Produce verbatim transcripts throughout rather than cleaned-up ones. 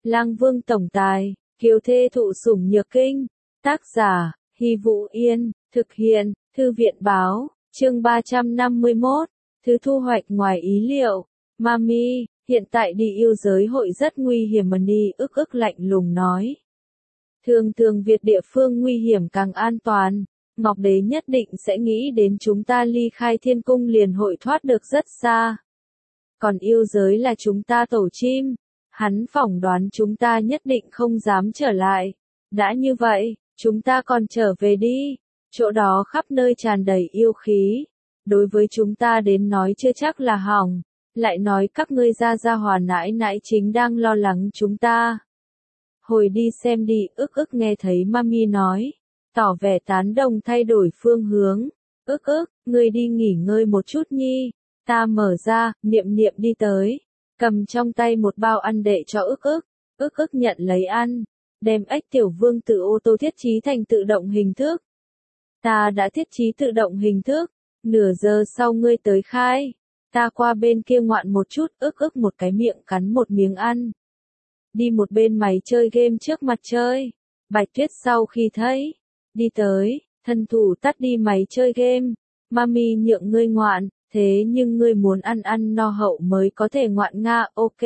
Lang Vương tổng tài, kiều thê thụ sủng nhược kinh. Tác giả, Hy Vũ Yên, thực hiện, Thư viện báo, chương ba trăm năm mươi mốt, thứ thu hoạch ngoài ý liệu. Mami, hiện tại đi yêu giới hội rất nguy hiểm. Mani ức ức lạnh lùng nói. Thường thường Việt địa phương nguy hiểm càng an toàn. Ngọc Đế nhất định sẽ nghĩ đến chúng ta ly khai thiên cung liền hội thoát được rất xa. Còn yêu giới là chúng ta tổ chim. Hắn phỏng đoán chúng ta nhất định không dám trở lại. Đã như vậy, chúng ta còn trở về đi. Chỗ đó khắp nơi tràn đầy yêu khí. Đối với chúng ta đến nói chưa chắc là hỏng. Lại nói các ngươi gia gia hòa nãi nãi chính đang lo lắng chúng ta. Hồi đi xem đi, ức ức nghe thấy Mami nói. Tỏ vẻ tán đồng thay đổi phương hướng. Ức ức, ngươi đi nghỉ ngơi một chút nhi. Ta mở ra, niệm niệm đi tới. Cầm trong tay một bao ăn đệ cho ức ức. Ức ức nhận lấy ăn. Đem ếch tiểu vương từ ô tô thiết trí thành tự động hình thức. Ta đã thiết trí tự động hình thức. Nửa giờ sau ngươi tới khai. Ta qua bên kia ngoạn một chút, ức ức một cái miệng cắn một miếng ăn. Đi một bên máy chơi game trước mặt chơi. Bạch Tuyết sau khi thấy. Đi tới, thân thủ tắt đi máy chơi game. Mami nhượng ngươi ngoạn, thế nhưng ngươi muốn ăn ăn no hậu mới có thể ngoạn nga, ok.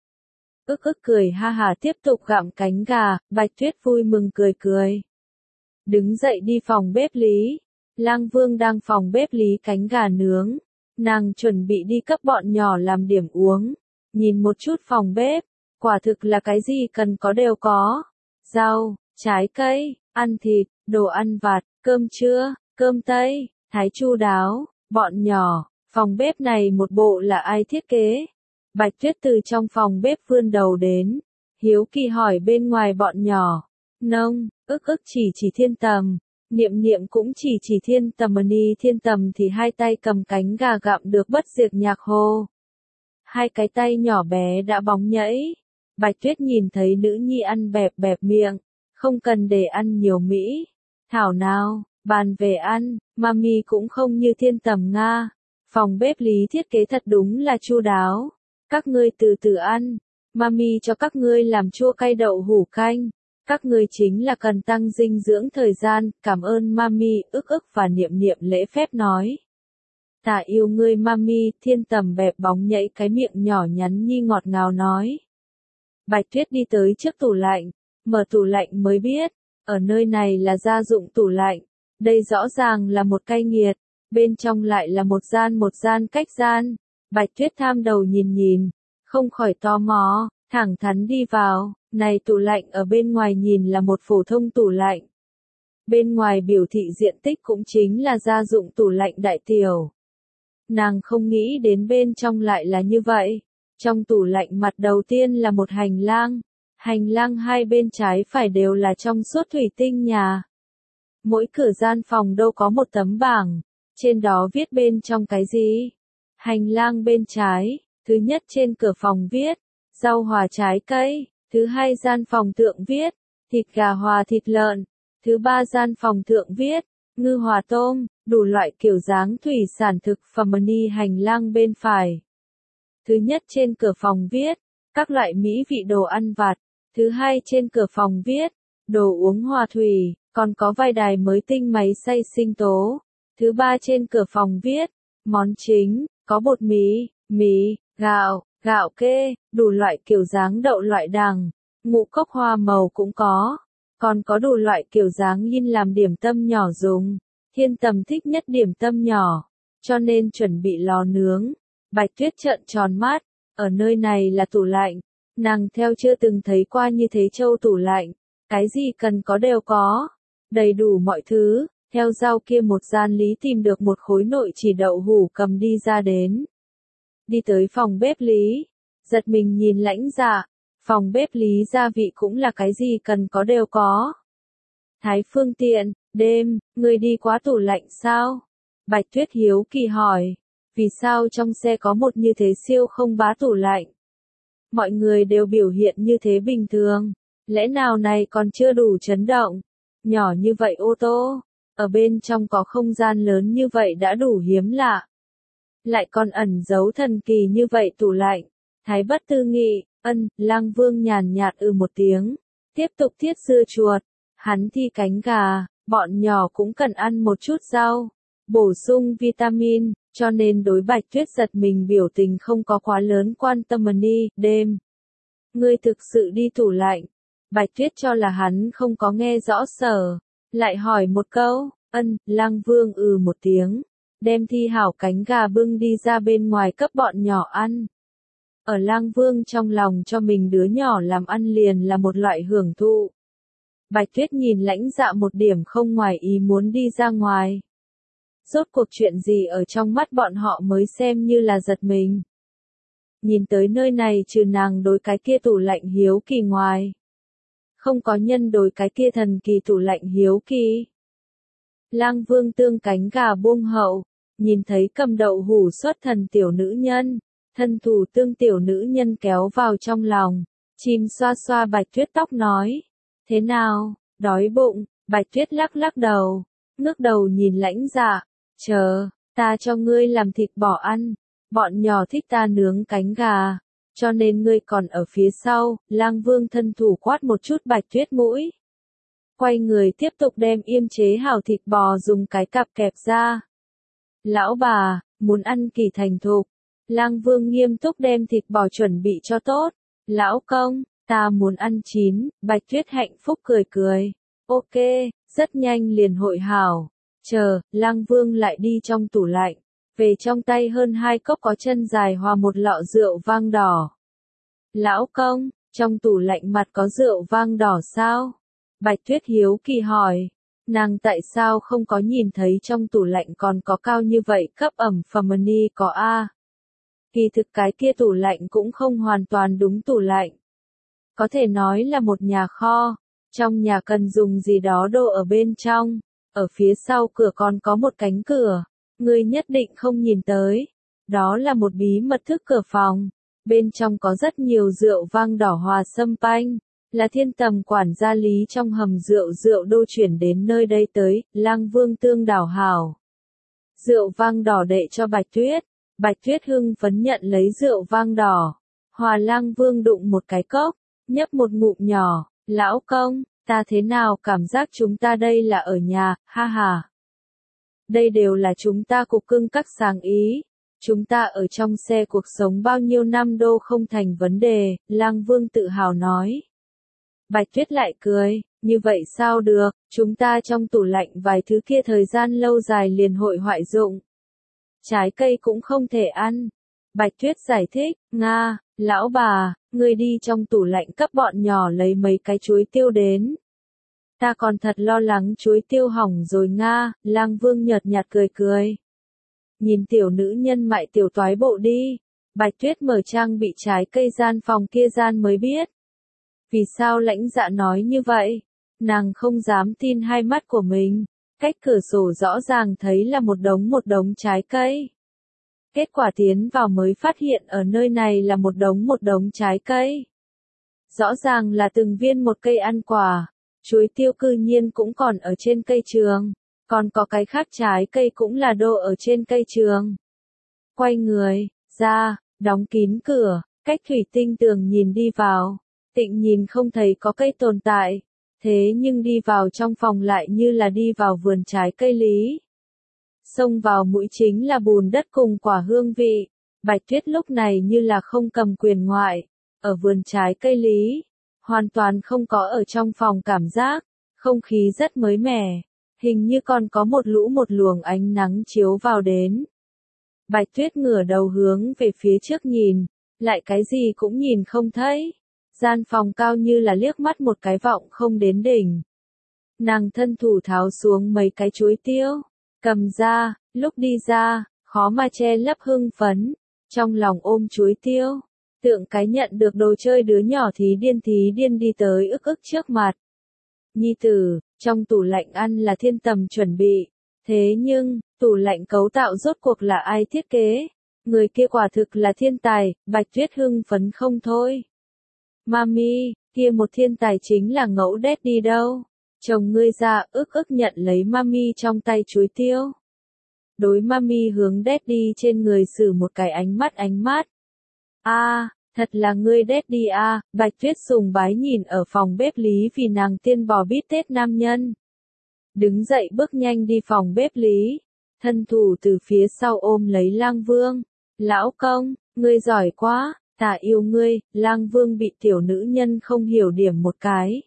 Ức ức cười ha hà tiếp tục gặm cánh gà, Bạch Tuyết vui mừng cười cười. Đứng dậy đi phòng bếp lý. Lang Vương đang phòng bếp lý cánh gà nướng. Nàng chuẩn bị đi cấp bọn nhỏ làm điểm uống. Nhìn một chút phòng bếp, quả thực là cái gì cần có đều có. Rau, trái cây, ăn thịt, đồ ăn vặt, cơm trưa, cơm tây, thái chu đáo, bọn nhỏ. Phòng bếp này một bộ là ai thiết kế? Bạch Tuyết từ trong phòng bếp vươn đầu đến. Hiếu kỳ hỏi bên ngoài bọn nhỏ. Nông, ức ức chỉ chỉ Thiên Tầm. Niệm niệm cũng chỉ chỉ Thiên Tầm. Mani Thiên Tầm thì hai tay cầm cánh gà gặm được bất diệt nhạc hồ. Hai cái tay nhỏ bé đã bóng nhẫy. Bạch Tuyết nhìn thấy nữ nhi ăn bẹp bẹp miệng. Không cần để ăn nhiều mỹ. Thảo nào, bàn về ăn, Mami cũng không như Thiên Tầm Nga. Phòng bếp lý thiết kế thật đúng là chu đáo. Các ngươi từ từ ăn. Mami cho các ngươi làm chua cay đậu hủ canh. Các ngươi chính là cần tăng dinh dưỡng thời gian. Cảm ơn Mami, ức ức và niệm niệm lễ phép nói. Ta yêu ngươi Mami, Thiên Tầm bẹp bóng nhảy cái miệng nhỏ nhắn nhi ngọt ngào nói. Bạch Tuyết đi tới trước tủ lạnh. Mở tủ lạnh mới biết. Ở nơi này là gia dụng tủ lạnh. Đây rõ ràng là một cây nghiệt. Bên trong lại là một gian một gian cách gian. Bạch Tuyết tham đầu nhìn nhìn. Không khỏi tò mò. Thẳng thắn đi vào. Này tủ lạnh ở bên ngoài nhìn là một phổ thông tủ lạnh. Bên ngoài biểu thị diện tích cũng chính là gia dụng tủ lạnh đại tiểu. Nàng không nghĩ đến bên trong lại là như vậy. Trong tủ lạnh mặt đầu tiên là một hành lang. Hành lang hai bên trái phải đều là trong suốt thủy tinh nhà. Mỗi cửa gian phòng đâu có một tấm bảng. Trên đó viết bên trong cái gì? Hành lang bên trái, thứ nhất trên cửa phòng viết, rau hòa trái cây. Thứ hai gian phòng thượng viết, thịt gà hòa thịt lợn. Thứ ba gian phòng thượng viết, ngư hòa tôm, đủ loại kiểu dáng thủy sản thực phẩm. Mani hành lang bên phải. Thứ nhất trên cửa phòng viết, các loại mỹ vị đồ ăn vặt. Thứ hai trên cửa phòng viết, đồ uống hòa thủy, còn có vài đài mới tinh máy xay sinh tố. Thứ ba trên cửa phòng viết, món chính, có bột mì, mì, gạo, gạo kê, đủ loại kiểu dáng đậu loại đằng, ngũ cốc hoa màu cũng có. Còn có đủ loại kiểu dáng yin làm điểm tâm nhỏ dùng. Thiên Tầm thích nhất điểm tâm nhỏ, cho nên chuẩn bị lò nướng. Bạch Tuyết trợn tròn mắt, ở nơi này là tủ lạnh. Nàng theo chưa từng thấy qua như thế châu tủ lạnh. Cái gì cần có đều có. Đầy đủ mọi thứ. Theo dao kia một gian lý tìm được một khối nội chỉ đậu hủ cầm đi ra đến. Đi tới phòng bếp lý. Giật mình nhìn Lãnh Dạ. Phòng bếp lý gia vị cũng là cái gì cần có đều có. Thái phương tiện, đêm, người đi quá tủ lạnh sao? Bạch Tuyết hiếu kỳ hỏi. Vì sao trong xe có một như thế siêu không bá tủ lạnh? Mọi người đều biểu hiện như thế bình thường. Lẽ nào này còn chưa đủ chấn động? Nhỏ như vậy ô tô. Ở bên trong có không gian lớn như vậy đã đủ hiếm lạ. Lại còn ẩn giấu thần kỳ như vậy tủ lạnh. Thái bất tư nghị, Ân, Lang Vương nhàn nhạt ừ một tiếng, tiếp tục thiết dưa chuột, hắn thi cánh gà, bọn nhỏ cũng cần ăn một chút rau, bổ sung vitamin, cho nên đối Bạch Tuyết giật mình biểu tình không có quá lớn quan tâm đi, đêm. Ngươi thực sự đi tủ lạnh, Bạch Tuyết cho là hắn không có nghe rõ sở, lại hỏi một câu, ân, Lang Vương ừ một tiếng, đem thi hảo cánh gà bưng đi ra bên ngoài cấp bọn nhỏ ăn. Ở Lang Vương trong lòng cho mình đứa nhỏ làm ăn liền là một loại hưởng thụ. Bạch Tuyết nhìn Lãnh Dạ một điểm không ngoài ý muốn đi ra ngoài. Rốt cuộc chuyện gì ở trong mắt bọn họ mới xem như là giật mình. Nhìn tới nơi này trừ nàng đối cái kia tủ lạnh hiếu kỳ ngoài. Không có nhân đối cái kia thần kỳ tủ lạnh hiếu kỳ. Lang Vương tương cánh gà buông hậu, nhìn thấy cầm đậu hủ xuất thần tiểu nữ nhân, thân thủ tương tiểu nữ nhân kéo vào trong lòng, chim xoa xoa Bạch Tuyết tóc nói, thế nào, đói bụng, Bạch Tuyết lắc lắc đầu, ngước đầu nhìn Lãnh Dạ, chờ, ta cho ngươi làm thịt bò ăn, bọn nhỏ thích ta nướng cánh gà, cho nên ngươi còn ở phía sau, Lang Vương thân thủ quát một chút Bạch Tuyết mũi. Quay người tiếp tục đem yêm chế hảo thịt bò dùng cái cặp kẹp ra. Lão bà, muốn ăn kỳ thành thục. Lang Vương nghiêm túc đem thịt bò chuẩn bị cho tốt. Lão công, ta muốn ăn chín, Bạch Tuyết hạnh phúc cười cười. Ok, rất nhanh liền hội hảo. Chờ, Lang Vương lại đi trong tủ lạnh. Về trong tay hơn hai cốc có chân dài hòa một lọ rượu vang đỏ. Lão công, trong tủ lạnh mặt có rượu vang đỏ sao? Bạch Tuyết hiếu kỳ hỏi, nàng tại sao không có nhìn thấy trong tủ lạnh còn có cao như vậy cấp ẩm phẩm ni có a? Kỳ thực cái kia tủ lạnh cũng không hoàn toàn đúng tủ lạnh. Có thể nói là một nhà kho, trong nhà cần dùng gì đó đồ ở bên trong, ở phía sau cửa còn có một cánh cửa, ngươi nhất định không nhìn tới. Đó là một bí mật thức cửa phòng, bên trong có rất nhiều rượu vang đỏ hòa sâm panh. Là thiên tầm quản gia lý trong hầm rượu rượu đô chuyển đến nơi đây tới, Lang Vương tương đảo hảo. Rượu vang đỏ đệ cho Bạch Tuyết, Bạch Tuyết hưng phấn nhận lấy rượu vang đỏ. Hòa Lang Vương đụng một cái cốc, nhấp một ngụm nhỏ, lão công, ta thế nào cảm giác chúng ta đây là ở nhà, ha ha. Đây đều là chúng ta cục cưng các sáng ý. Chúng ta ở trong xe cuộc sống bao nhiêu năm đô không thành vấn đề, Lang Vương tự hào nói. Bạch Tuyết lại cười, như vậy sao được, chúng ta trong tủ lạnh vài thứ kia thời gian lâu dài liền hội hoại dụng. Trái cây cũng không thể ăn. Bạch Tuyết giải thích, Nga, lão bà, ngươi đi trong tủ lạnh cấp bọn nhỏ lấy mấy cái chuối tiêu đến. Ta còn thật lo lắng chuối tiêu hỏng rồi Nga, Lang Vương nhợt nhạt cười cười. Nhìn tiểu nữ nhân mại tiểu toái bộ đi. Bạch Tuyết mở trang bị trái cây gian phòng kia gian mới biết. Vì sao Lãnh Dạ nói như vậy? Nàng không dám tin hai mắt của mình. Cách cửa sổ rõ ràng thấy là một đống một đống trái cây. Kết quả tiến vào mới phát hiện ở nơi này là một đống một đống trái cây. Rõ ràng là từng viên một cây ăn quả. Chuối tiêu cư nhiên cũng còn ở trên cây trường. Còn có cái khác trái cây cũng là đồ ở trên cây trường. Quay người, ra, đóng kín cửa, cách thủy tinh tường nhìn đi vào. Tịnh nhìn không thấy có cây tồn tại, thế nhưng đi vào trong phòng lại như là đi vào vườn trái cây lý. Xông vào mũi chính là bùn đất cùng quả hương vị, Bạch Tuyết lúc này như là không cầm quyền ngoại, ở vườn trái cây lý, hoàn toàn không có ở trong phòng cảm giác, không khí rất mới mẻ, hình như còn có một lũ một luồng ánh nắng chiếu vào đến. Bạch Tuyết ngửa đầu hướng về phía trước nhìn, lại cái gì cũng nhìn không thấy. Gian phòng cao như là liếc mắt một cái vọng không đến đỉnh. Nàng thân thủ tháo xuống mấy cái chuối tiêu, cầm ra, lúc đi ra, khó mà che lấp hưng phấn, trong lòng ôm chuối tiêu, tượng cái nhận được đồ chơi đứa nhỏ thí điên thí điên đi tới ức ức trước mặt. Nhi tử, trong tủ lạnh ăn là thiên tầm chuẩn bị, thế nhưng, tủ lạnh cấu tạo rốt cuộc là ai thiết kế? Người kia quả thực là thiên tài, Bạch Tuyết hưng phấn không thôi. Mami, kia một thiên tài chính là ngẫu đét đi đâu. Chồng ngươi ra ức ức nhận lấy mami trong tay chuối tiêu. Đối mami hướng đét đi trên người xử một cái ánh mắt ánh mắt. A, Thật là ngươi daddy à, Bạch Tuyết sùng bái nhìn ở phòng bếp lý vì nàng tiên bò bít tết nam nhân. Đứng dậy bước nhanh đi phòng bếp lý, thân thủ từ phía sau ôm lấy Lang Vương. Lão công, ngươi giỏi quá, ta yêu ngươi. Lang Vương bị tiểu nữ nhân không hiểu điểm một cái.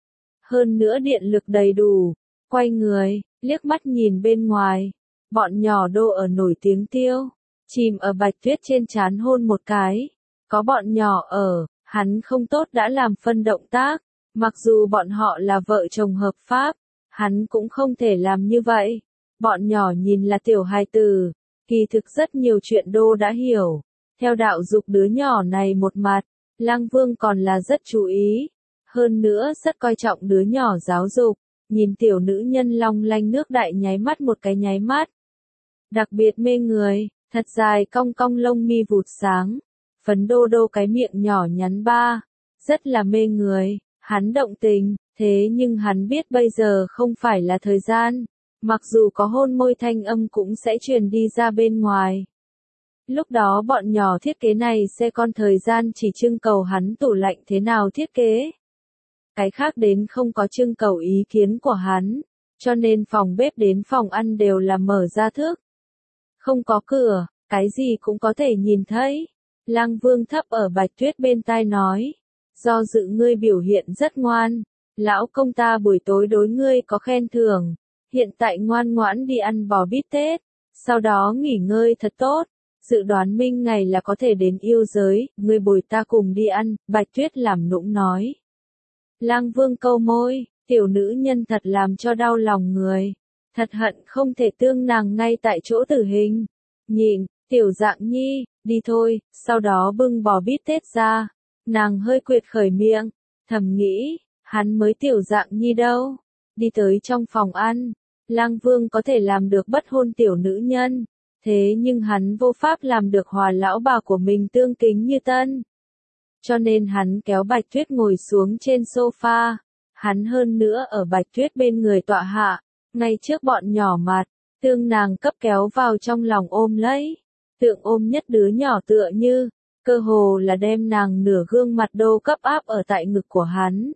Hơn nữa điện lực đầy đủ, quay người, liếc mắt nhìn bên ngoài. Bọn nhỏ đô ở nổi tiếng tiêu, chìm ở Bạch Tuyết trên trán hôn một cái. Có bọn nhỏ ở, hắn không tốt đã làm phân động tác, mặc dù bọn họ là vợ chồng hợp pháp, hắn cũng không thể làm như vậy. Bọn nhỏ nhìn là tiểu hài tử, kỳ thực rất nhiều chuyện đô đã hiểu. Theo đạo dục đứa nhỏ này một mặt, Lang Vương còn là rất chú ý, hơn nữa rất coi trọng đứa nhỏ giáo dục, nhìn tiểu nữ nhân long lanh nước đại nháy mắt một cái nháy mắt. Đặc biệt mê người, thật dài cong cong lông mi vụt sáng, phấn đô đô cái miệng nhỏ nhắn ba, rất là mê người, hắn động tình, thế nhưng hắn biết bây giờ không phải là thời gian, mặc dù có hôn môi thanh âm cũng sẽ truyền đi ra bên ngoài. Lúc đó bọn nhỏ thiết kế này sẽ con thời gian chỉ trưng cầu hắn tủ lạnh thế nào thiết kế. Cái khác đến không có trưng cầu ý kiến của hắn, cho nên phòng bếp đến phòng ăn đều là mở ra thức. Không có cửa, cái gì cũng có thể nhìn thấy. Lang Vương thấp ở Bạch Tuyết bên tai nói, do dự ngươi biểu hiện rất ngoan, lão công ta buổi tối đối ngươi có khen thưởng, hiện tại ngoan ngoãn đi ăn bò bít tết, sau đó nghỉ ngơi thật tốt, dự đoán minh ngày là có thể đến yêu giới, ngươi bồi ta cùng đi ăn. Bạch Tuyết làm nũng nói. Lang Vương câu môi, tiểu nữ nhân thật làm cho đau lòng người, thật hận không thể tương nàng ngay tại chỗ tử hình. Nhịn, tiểu dạng nhi, đi thôi. Sau đó bưng bò bít tết ra, nàng hơi quệt khởi miệng, thầm nghĩ, hắn mới tiểu dạng nhi đâu. Đi tới trong phòng ăn, Lang Vương có thể làm được bất hôn tiểu nữ nhân, thế nhưng hắn vô pháp làm được hòa lão bà của mình tương kính như tân. Cho nên hắn kéo Bạch Tuyết ngồi xuống trên sofa, hắn hơn nữa ở Bạch Tuyết bên người tọa hạ, ngay trước bọn nhỏ mặt, tương nàng cấp kéo vào trong lòng ôm lấy, tượng ôm nhất đứa nhỏ tựa như, cơ hồ là đem nàng nửa gương mặt đô cấp áp ở tại ngực của hắn.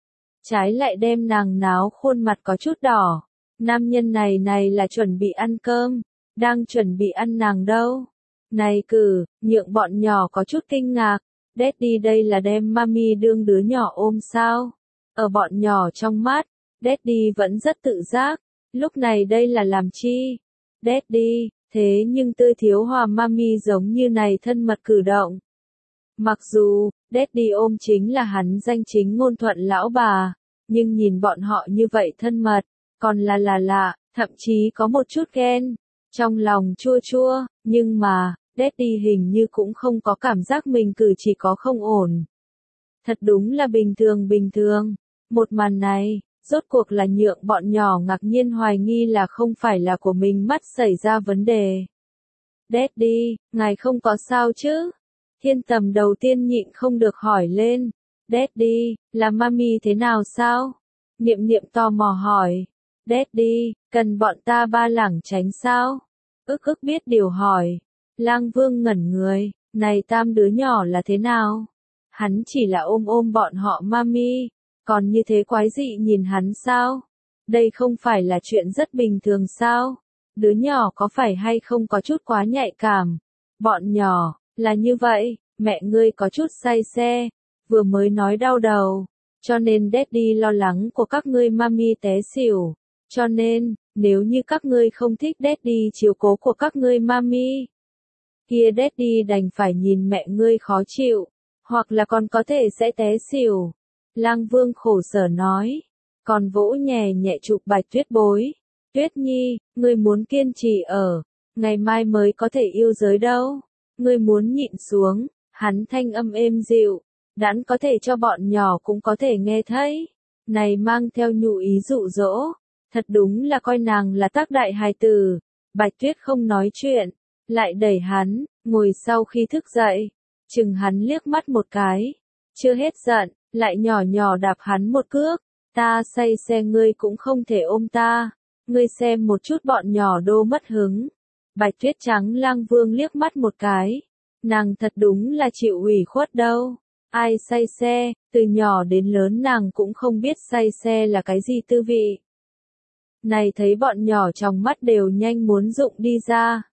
Trái lại đem nàng náo khuôn mặt có chút đỏ, nam nhân này này là chuẩn bị ăn cơm, đang chuẩn bị ăn nàng đâu. Này cử, nhượng bọn nhỏ có chút kinh ngạc. Daddy đây là đem mami đương đứa nhỏ ôm sao? Ở bọn nhỏ trong mắt, Daddy vẫn rất tự giác, lúc này đây là làm chi? Daddy, thế nhưng tươi thiếu hòa mami giống như này thân mật cử động. Mặc dù, Daddy ôm chính là hắn danh chính ngôn thuận lão bà, nhưng nhìn bọn họ như vậy thân mật, còn là là lạ, thậm chí có một chút ghen, trong lòng chua chua, nhưng mà, Daddy hình như cũng không có cảm giác mình cử chỉ có không ổn. Thật đúng là bình thường bình thường. Một màn này, rốt cuộc là nhượng bọn nhỏ ngạc nhiên hoài nghi là không phải là của mình mắt xảy ra vấn đề. Daddy, ngài không có sao chứ? Thiên Tầm đầu tiên nhịn không được hỏi lên. Daddy, là mami thế nào sao? Niệm Niệm tò mò hỏi. Daddy, cần bọn ta ba lảng tránh sao? Ức ức biết điều hỏi. Lang Vương ngẩn người, này tam đứa nhỏ là thế nào? Hắn chỉ là ôm ôm bọn họ mami, còn như thế quái dị nhìn hắn sao? Đây không phải là chuyện rất bình thường sao? Đứa nhỏ có phải hay không có chút quá nhạy cảm? Bọn nhỏ, là như vậy, mẹ ngươi có chút say xe, vừa mới nói đau đầu, cho nên Daddy lo lắng của các ngươi mami té xỉu, cho nên, nếu như các ngươi không thích Daddy chiếu cố của các ngươi mami, kia Daddy đành phải nhìn mẹ ngươi khó chịu, hoặc là còn có thể sẽ té xỉu. Lang Vương khổ sở nói, còn vỗ nhẹ nhẹ chụp Bạch Tuyết bối. Tuyết Nhi, ngươi muốn kiên trì ở, ngày mai mới có thể yêu giới đâu. Ngươi muốn nhịn xuống, hắn thanh âm êm dịu, đãn có thể cho bọn nhỏ cũng có thể nghe thấy. Này mang theo nhụ ý dụ dỗ, thật đúng là coi nàng là tác đại hài tử. Bạch Tuyết không nói chuyện, lại đẩy hắn, ngồi sau khi thức dậy, chừng hắn liếc mắt một cái, chưa hết giận, lại nhỏ nhỏ đạp hắn một cước, ta say xe ngươi cũng không thể ôm ta, ngươi xem một chút bọn nhỏ đô mất hứng. Bạch Tuyết trắng Lang Vương liếc mắt một cái, Nàng thật đúng là chịu ủy khuất đâu. Ai say xe, từ nhỏ đến lớn nàng cũng không biết say xe là cái gì tư vị. Này thấy bọn nhỏ trong mắt đều nhanh muốn rụng đi ra.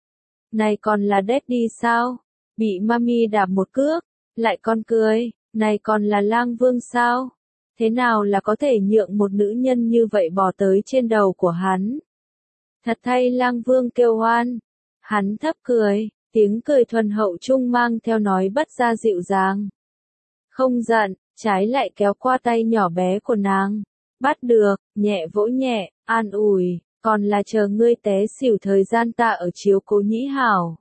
Này còn là Daddy sao? Bị mami đạp một cước, lại còn cười, này còn là lang vương sao? Thế nào là có thể nhượng một nữ nhân như vậy bỏ tới trên đầu của hắn? Thật thay lang vương kêu oan. Hắn thấp cười, tiếng cười thuần hậu trung mang theo nói bất ra dịu dàng. Không giận, trái lại kéo qua tay nhỏ bé của nàng. Bắt được, nhẹ vỗ nhẹ, an ủi, còn là chờ ngươi té xỉu thời gian ta ở chiếu cố nhĩ hảo.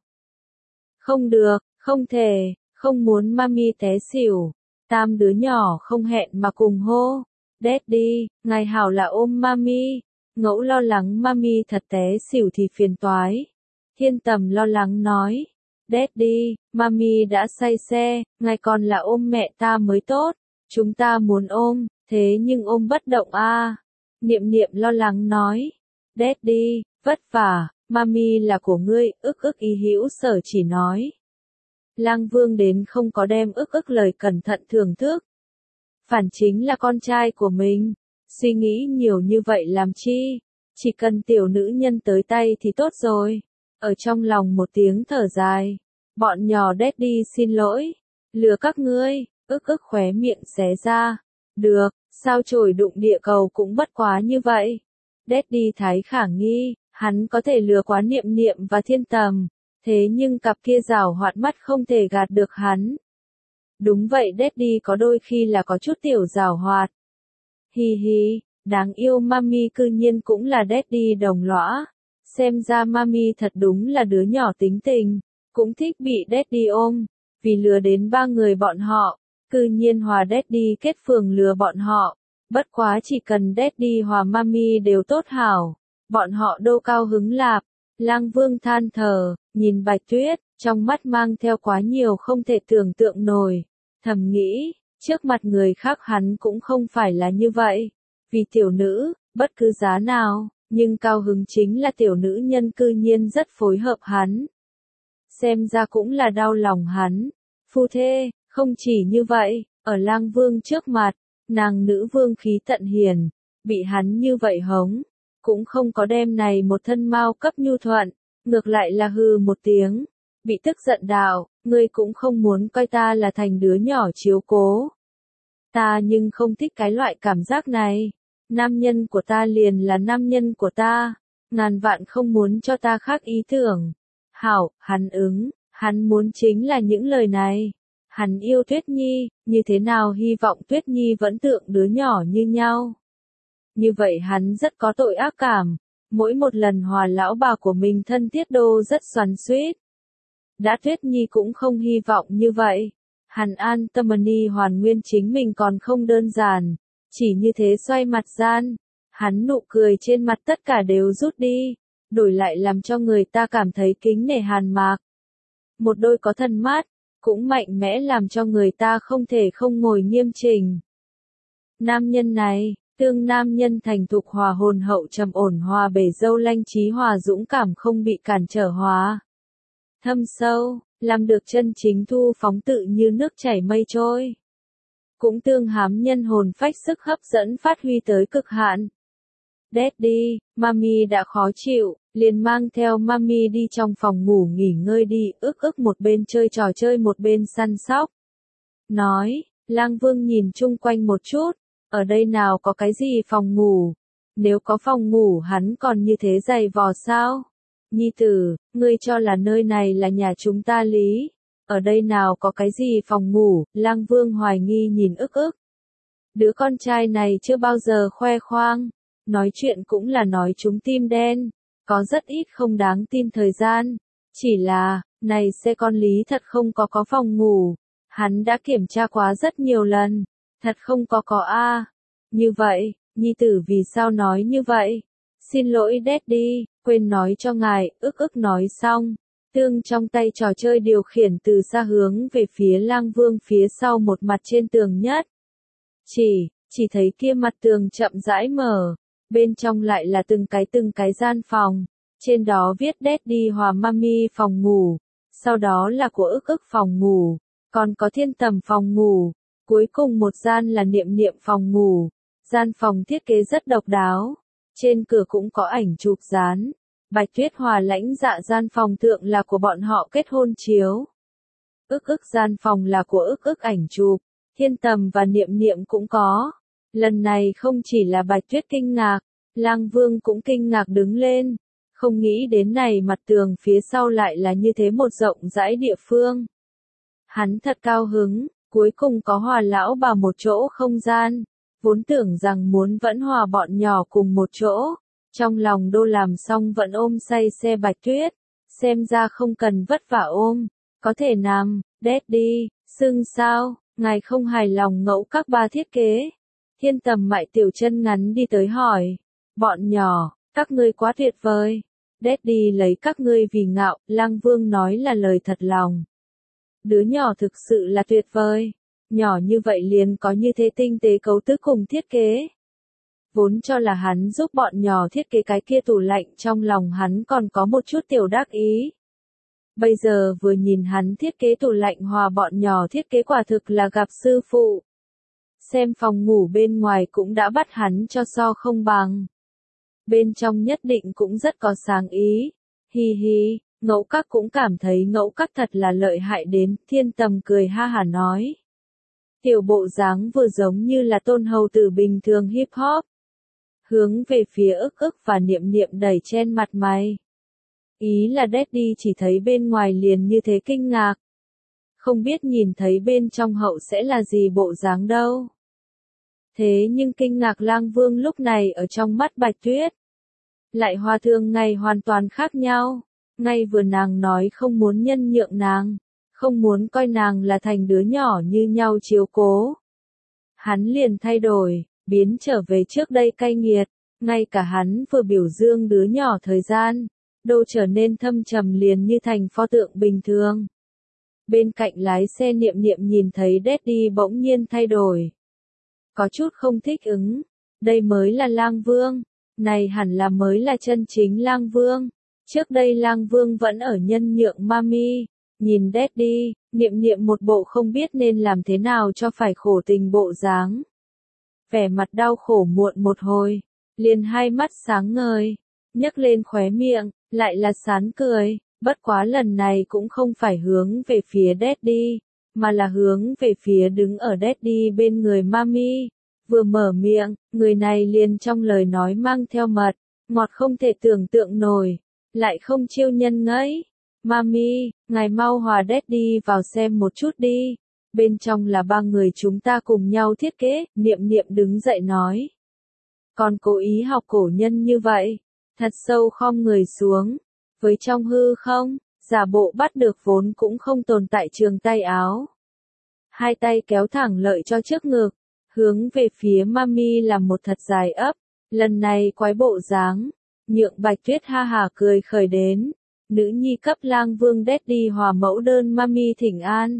Không được, không thể, không muốn mami té xỉu. Tam đứa nhỏ không hẹn mà cùng hô. Daddy, ngài hảo là ôm mami. Ngẫu lo lắng mami thật té xỉu thì phiền toái. Thiên Tầm lo lắng nói. Daddy, mami đã say xe, ngài còn là ôm mẹ ta mới tốt. Chúng ta muốn ôm, thế nhưng ôm bất động a. À. Niệm Niệm lo lắng nói. Daddy, vất vả, mami là của ngươi, ức ức ý hữu sở chỉ nói. Lang Vương đến không có đem ức ức lời cẩn thận thưởng thức. Phản chính là con trai của mình. Suy nghĩ nhiều như vậy làm chi? Chỉ cần tiểu nữ nhân tới tay thì tốt rồi. Ở trong lòng một tiếng thở dài. Bọn nhỏ Daddy xin lỗi. Lừa các ngươi, ức ức khóe miệng xé ra. Được, sao chổi đụng địa cầu cũng bất quá như vậy. Daddy thái khả nghi, hắn có thể lừa quá Niệm Niệm và Thiên Tầm. Thế nhưng cặp kia giảo hoạt mắt không thể gạt được hắn. Đúng vậy Daddy có đôi khi là có chút tiểu giảo hoạt. Hi hi, đáng yêu mami cư nhiên cũng là Daddy đồng lõa. Xem ra mami thật đúng là đứa nhỏ tính tình, cũng thích bị Daddy ôm, vì lừa đến ba người bọn họ, cư nhiên hòa Daddy kết phường lừa bọn họ. Bất quá chỉ cần Daddy hòa mami đều tốt hảo, bọn họ đâu cao hứng lạp. Lang Vương than thở, nhìn Bạch Tuyết, trong mắt mang theo quá nhiều không thể tưởng tượng nổi. Thầm nghĩ, trước mặt người khác hắn cũng không phải là như vậy. Vì tiểu nữ, bất cứ giá nào, nhưng cao hứng chính là tiểu nữ nhân cư nhiên rất phối hợp hắn. Xem ra cũng là đau lòng hắn. Phu thê, không chỉ như vậy, ở Lang Vương trước mặt, nàng nữ vương khí tận hiền, bị hắn như vậy hống. Cũng không có đem này một thân mau cấp nhu thuận, ngược lại là hừ một tiếng, bị tức giận đạo, ngươi cũng không muốn coi ta là thành đứa nhỏ chiếu cố. Ta nhưng không thích cái loại cảm giác này, nam nhân của ta liền là nam nhân của ta, ngàn vạn không muốn cho ta khác ý tưởng. Hảo, hắn ứng, hắn muốn chính là những lời này. Hắn yêu Tuyết Nhi, như thế nào hy vọng Tuyết Nhi vẫn tượng đứa nhỏ như nhau. Như vậy hắn rất có tội ác cảm, mỗi một lần hòa lão bà của mình thân thiết đô rất xoắn xuýt. Đã Tuyết Nhi cũng không hy vọng như vậy, hắn an tâm ni hoàn nguyên chính mình còn không đơn giản, chỉ như thế xoay mặt gian, hắn nụ cười trên mặt tất cả đều rút đi, đổi lại làm cho người ta cảm thấy kính nể hàn mạc. Một đôi có thân mát, cũng mạnh mẽ làm cho người ta không thể không ngồi nghiêm chỉnh. Nam nhân này, tương nam nhân thành thục hòa hồn hậu trầm ổn hòa bể dâu lanh trí hòa dũng cảm không bị cản trở hòa. Thâm sâu, làm được chân chính thu phóng tự như nước chảy mây trôi. Cũng tương hám nhân hồn phách sức hấp dẫn phát huy tới cực hạn. Daddy, mami đã khó chịu, liền mang theo mami đi trong phòng ngủ nghỉ ngơi đi, ức ức một bên chơi trò chơi một bên săn sóc. Nói, Lang Vương nhìn chung quanh một chút, ở đây nào có cái gì phòng ngủ, nếu có phòng ngủ hắn còn như thế dày vò sao? Nhi tử, ngươi cho là nơi này là nhà chúng ta lý, ở đây nào có cái gì phòng ngủ, Lang Vương hoài nghi nhìn ức ức. Đứa con trai này chưa bao giờ khoe khoang, nói chuyện cũng là nói trúng tim đen, có rất ít không đáng tin thời gian, chỉ là, này xe con lý thật không có có phòng ngủ, hắn đã kiểm tra quá rất nhiều lần, thật không có có a. Như vậy, nhi tử vì sao nói như vậy? Xin lỗi Daddy, quên nói cho ngài, ức ức nói xong. Tương trong tay trò chơi điều khiển từ xa hướng về phía Lang Vương phía sau một mặt trên tường nhất. Chỉ, chỉ thấy kia mặt tường chậm rãi mở, bên trong lại là từng cái từng cái gian phòng, trên đó viết Daddy hòa Mami phòng ngủ, sau đó là của ức ức phòng ngủ, còn có thiên tầm phòng ngủ, cuối cùng một gian là niệm niệm phòng ngủ. Gian phòng thiết kế rất độc đáo, trên cửa cũng có ảnh chụp dán. Bạch Tuyết Hòa lãnh dạ gian phòng thượng là của bọn họ kết hôn chiếu. Ức ức gian phòng là của ức ức ảnh chụp, thiên tầm và niệm niệm cũng có. Lần này không chỉ là Bạch Tuyết kinh ngạc, Lang Vương cũng kinh ngạc đứng lên, không nghĩ đến này mặt tường phía sau lại là như thế một rộng rãi địa phương. Hắn thật cao hứng, cuối cùng có Hòa lão bà một chỗ không gian, vốn tưởng rằng muốn vẫn hòa bọn nhỏ cùng một chỗ, trong lòng đô làm xong vẫn ôm say xe Bạch Tuyết, xem ra không cần vất vả ôm, có thể nằm, Daddy, sưng sao, ngài không hài lòng ngẫu các ba thiết kế. Thiên tầm mại tiểu chân ngắn đi tới hỏi, bọn nhỏ, các ngươi quá tuyệt vời. Daddy lấy các ngươi vì ngạo, Lang Vương nói là lời thật lòng. Đứa nhỏ thực sự là tuyệt vời, nhỏ như vậy liền có như thế tinh tế cấu tứ cùng thiết kế. Vốn cho là hắn giúp bọn nhỏ thiết kế cái kia tủ lạnh, trong lòng hắn còn có một chút tiểu đắc ý. Bây giờ vừa nhìn hắn thiết kế tủ lạnh hòa bọn nhỏ thiết kế quả thực là gặp sư phụ. Xem phòng ngủ bên ngoài cũng đã bắt hắn cho so không bằng. Bên trong nhất định cũng rất có sáng ý. Hi hi, ngẫu các cũng cảm thấy ngẫu các thật là lợi hại đến, thiên tầm cười ha hả nói. Tiểu bộ dáng vừa giống như là tôn hầu tử bình thường hip hop. Hướng về phía ức ức và niệm niệm đẩy trên mặt mày. Ý là Daddy chỉ thấy bên ngoài liền như thế kinh ngạc. Không biết nhìn thấy bên trong hậu sẽ là gì bộ dáng đâu. Thế nhưng kinh ngạc Lang Vương lúc này ở trong mắt Bạch Tuyết. Lại hòa thường ngày hoàn toàn khác nhau. Ngay vừa nàng nói không muốn nhân nhượng nàng. Không muốn coi nàng là thành đứa nhỏ như nhau chiếu cố. Hắn liền thay đổi, biến trở về trước đây cay nghiệt. Ngay cả hắn vừa biểu dương đứa nhỏ thời gian. Đô trở nên thâm trầm liền như thành pho tượng bình thường. Bên cạnh lái xe niệm niệm nhìn thấy Daddy bỗng nhiên thay đổi. Có chút không thích ứng. Đây mới là Lang Vương. Này hẳn là mới là chân chính Lang Vương. Trước đây Lang Vương vẫn ở nhân nhượng mami. Nhìn Daddy, niệm niệm một bộ không biết nên làm thế nào cho phải khổ tình bộ dáng. Vẻ mặt đau khổ muộn một hồi. Liền hai mắt sáng ngời. Nhấc lên khóe miệng, lại là sán cười. Bất quá lần này cũng không phải hướng về phía Daddy, mà là hướng về phía đứng ở Daddy bên người mami. Vừa mở miệng, người này liền trong lời nói mang theo mật, ngọt không thể tưởng tượng nổi, lại không chiêu nhân ngấy. Mami, ngài mau hòa Daddy vào xem một chút đi. Bên trong là ba người chúng ta cùng nhau thiết kế, niệm niệm đứng dậy nói. Còn cố ý học cổ nhân như vậy, thật sâu khom người xuống. Với trong hư không, giả bộ bắt được vốn cũng không tồn tại trường tay áo. Hai tay kéo thẳng lợi cho trước ngực, hướng về phía mami làm một thật dài ấp, lần này quái bộ dáng, nhượng Bạch Tuyết ha hà cười khởi đến. Nữ nhi cấp Lang Vương Daddy hòa mẫu đơn mami thỉnh an.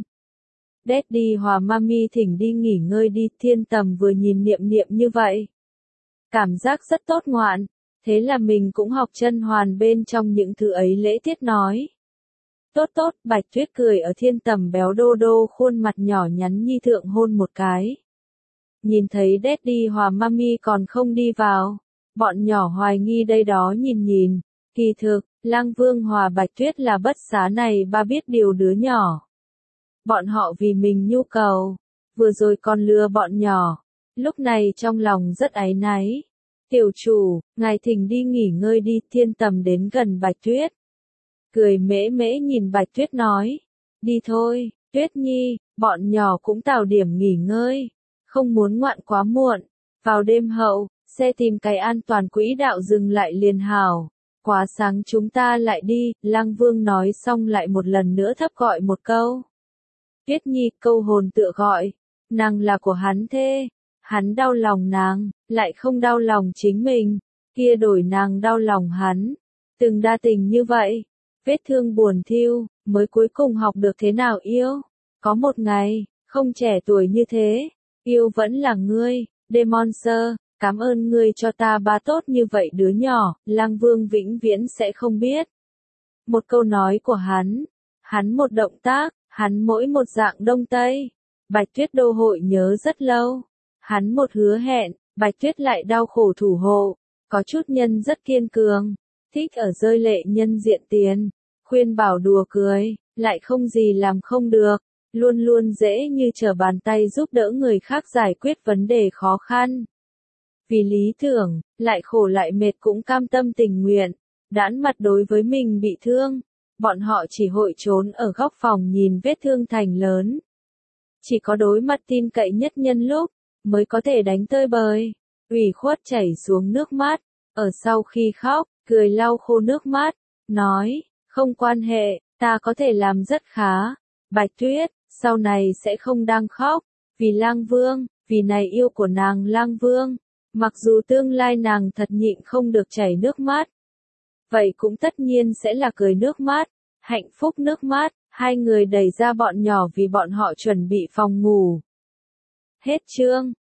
Daddy hòa mami thỉnh đi nghỉ ngơi đi, thiên tầm vừa nhìn niệm niệm như vậy. Cảm giác rất tốt ngoạn. Thế là mình cũng học chân hoàn bên trong những thứ ấy lễ tiết nói. Tốt tốt, Bạch Tuyết cười ở thiên tầm béo đô đô khuôn mặt nhỏ nhắn nhi thượng hôn một cái. Nhìn thấy Daddy hòa mami còn không đi vào. Bọn nhỏ hoài nghi đây đó nhìn nhìn. Kỳ thực, Lang Vương hòa Bạch Tuyết là bất xá này ba biết điều đứa nhỏ. Bọn họ vì mình nhu cầu. Vừa rồi còn lừa bọn nhỏ. Lúc này trong lòng rất áy náy. Tiểu chủ, ngài thỉnh đi nghỉ ngơi đi, thiên tầm đến gần Bạch Tuyết. Cười mễ mễ nhìn Bạch Tuyết nói. Đi thôi, Tuyết Nhi, bọn nhỏ cũng tào điểm nghỉ ngơi. Không muốn ngoạn quá muộn. Vào đêm hậu, xe tìm cái an toàn quỹ đạo dừng lại liền hảo. Quá sáng chúng ta lại đi, Lang Vương nói xong lại một lần nữa thấp gọi một câu. Tuyết Nhi câu hồn tựa gọi. Nàng là của hắn thê. Hắn đau lòng nàng, lại không đau lòng chính mình, kia đổi nàng đau lòng hắn. Từng đa tình như vậy, vết thương buồn thiêu, mới cuối cùng học được thế nào yêu. Có một ngày, không trẻ tuổi như thế, yêu vẫn là ngươi, Demon Sir, cảm ơn ngươi cho ta ba tốt như vậy đứa nhỏ, Lang Vương vĩnh viễn sẽ không biết. Một câu nói của hắn, Hắn một động tác, hắn mỗi một dạng đông tây. Bạch Tuyết đô hội nhớ rất lâu. Hắn một hứa hẹn, Bạch Tuyết lại đau khổ thủ hộ. Có chút nhân rất kiên cường, thích ở rơi lệ nhân diện tiền, khuyên bảo đùa cười, lại không gì làm không được, luôn luôn dễ như trở bàn tay giúp đỡ người khác giải quyết vấn đề khó khăn. Vì lý tưởng, lại khổ lại mệt cũng cam tâm tình nguyện, đãn mặt đối với mình bị thương. Bọn họ chỉ hội trốn ở góc phòng nhìn vết thương thành lớn. Chỉ có đối mặt tin cậy nhất nhân lúc, mới có thể đánh tơi bời. Ủy khuất chảy xuống nước mắt, ở sau khi khóc, cười lau khô nước mắt, nói, không quan hệ, ta có thể làm rất khá. Bạch Tuyết, sau này sẽ không đang khóc, vì Lang Vương, vì này yêu của nàng Lang Vương. Mặc dù tương lai nàng thật nhịn không được chảy nước mắt. Vậy cũng tất nhiên sẽ là cười nước mắt, hạnh phúc nước mắt, hai người đẩy ra bọn nhỏ vì bọn họ chuẩn bị phòng ngủ. Hết chương.